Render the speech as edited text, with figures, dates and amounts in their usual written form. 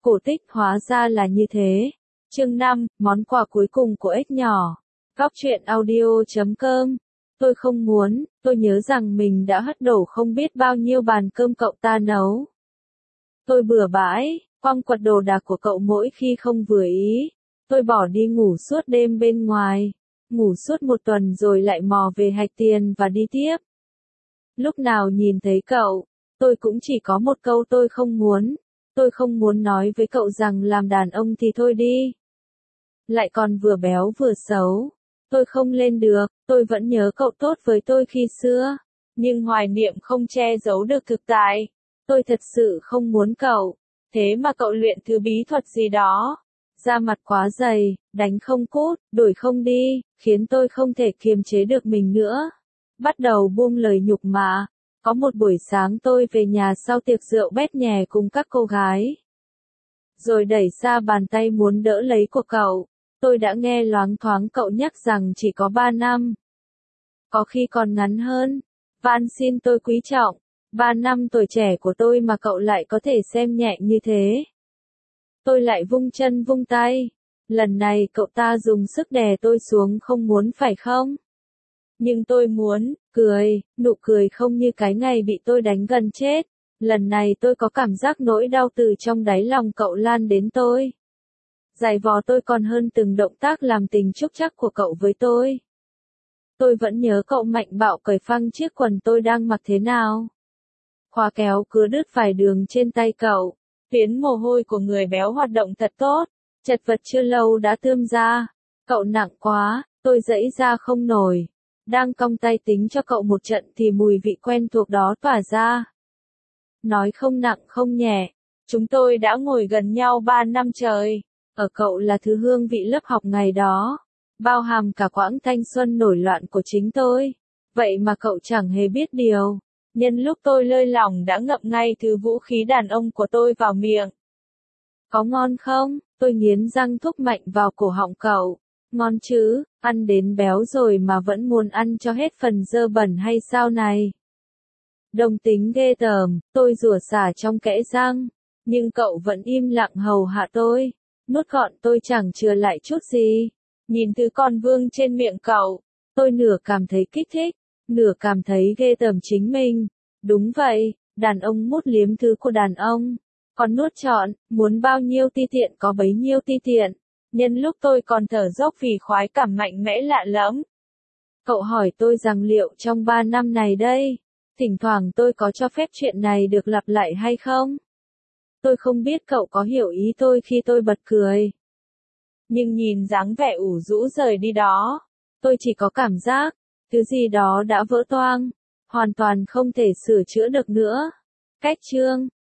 Cổ tích hóa ra là như thế. Chương 5, món quà cuối cùng của ếch nhỏ. Góc truyện audio.com. Tôi không muốn, tôi nhớ rằng mình đã hất đổ không biết bao nhiêu bàn cơm cậu ta nấu. Tôi bừa bãi, quăng quật đồ đạc của cậu mỗi khi không vừa ý. Tôi bỏ đi ngủ suốt đêm bên ngoài. Ngủ suốt một tuần rồi lại mò về hạch tiền và đi tiếp. Lúc nào nhìn thấy cậu, tôi cũng chỉ có một câu tôi không muốn. Tôi không muốn nói với cậu rằng làm đàn ông thì thôi đi. Lại còn vừa béo vừa xấu. Tôi không lên được, tôi vẫn nhớ cậu tốt với tôi khi xưa. Nhưng hoài niệm không che giấu được thực tại. Tôi thật sự không muốn cậu. Thế mà cậu luyện thứ bí thuật gì đó. Da mặt quá dày, đánh không cút, đuổi không đi, khiến tôi không thể kiềm chế được mình nữa. Bắt đầu buông lời nhục mạ. Có một buổi sáng tôi về nhà sau tiệc rượu bét nhè cùng các cô gái. Rồi đẩy ra bàn tay muốn đỡ lấy của cậu. Tôi đã nghe loáng thoáng cậu nhắc rằng chỉ có 3 năm. Có khi còn ngắn hơn. Van xin tôi quý trọng. 3 năm tuổi trẻ của tôi mà cậu lại có thể xem nhẹ như thế. Tôi lại vung chân vung tay. Lần này cậu ta dùng sức đè tôi xuống không muốn phải không? Nhưng tôi muốn, cười, nụ cười không như cái ngày bị tôi đánh gần chết. Lần này tôi có cảm giác nỗi đau từ trong đáy lòng cậu lan đến tôi. Giày vò tôi còn hơn từng động tác làm tình chúc chắc của cậu với tôi. Tôi vẫn nhớ cậu mạnh bạo cởi phăng chiếc quần tôi đang mặc thế nào. Khóa kéo cứa đứt vài đường trên tay cậu. Phiến mồ hôi của người béo hoạt động thật tốt. Chật vật chưa lâu đã tươm ra. Cậu nặng quá, tôi giãy ra không nổi. Đang cong tay tính cho cậu một trận thì mùi vị quen thuộc đó tỏa ra. Nói không nặng không nhẹ. Chúng tôi đã ngồi gần nhau 3 năm trời. Ở cậu là thứ hương vị lớp học ngày đó. Bao hàm cả quãng thanh xuân nổi loạn của chính tôi. Vậy mà cậu chẳng hề biết điều. Nhân lúc tôi lơi lỏng đã ngậm ngay thứ vũ khí đàn ông của tôi vào miệng. Có ngon không? Tôi nghiến răng thúc mạnh vào cổ họng cậu. Ngon chứ, ăn đến béo rồi mà vẫn muốn ăn cho hết phần dơ bẩn hay sao này? Đồng tính ghê tởm, tôi rủa xả trong kẽ răng. Nhưng cậu vẫn im lặng hầu hạ tôi. Nuốt gọn tôi chẳng chừa lại chút gì. Nhìn thứ con vương trên miệng cậu, tôi nửa cảm thấy kích thích, nửa cảm thấy ghê tởm chính mình. Đúng vậy, đàn ông mút liếm thứ của đàn ông. Còn nuốt trọn, muốn bao nhiêu ti tiện có bấy nhiêu ti tiện. Nhân lúc tôi còn thở dốc vì khoái cảm mạnh mẽ lạ lẫm. Cậu hỏi tôi rằng liệu trong 3 năm này đây, thỉnh thoảng tôi có cho phép chuyện này được lặp lại hay không? Tôi không biết cậu có hiểu ý tôi khi tôi bật cười. Nhưng nhìn dáng vẻ ủ rũ rời đi đó, tôi chỉ có cảm giác, thứ gì đó đã vỡ toang, hoàn toàn không thể sửa chữa được nữa. Cách chương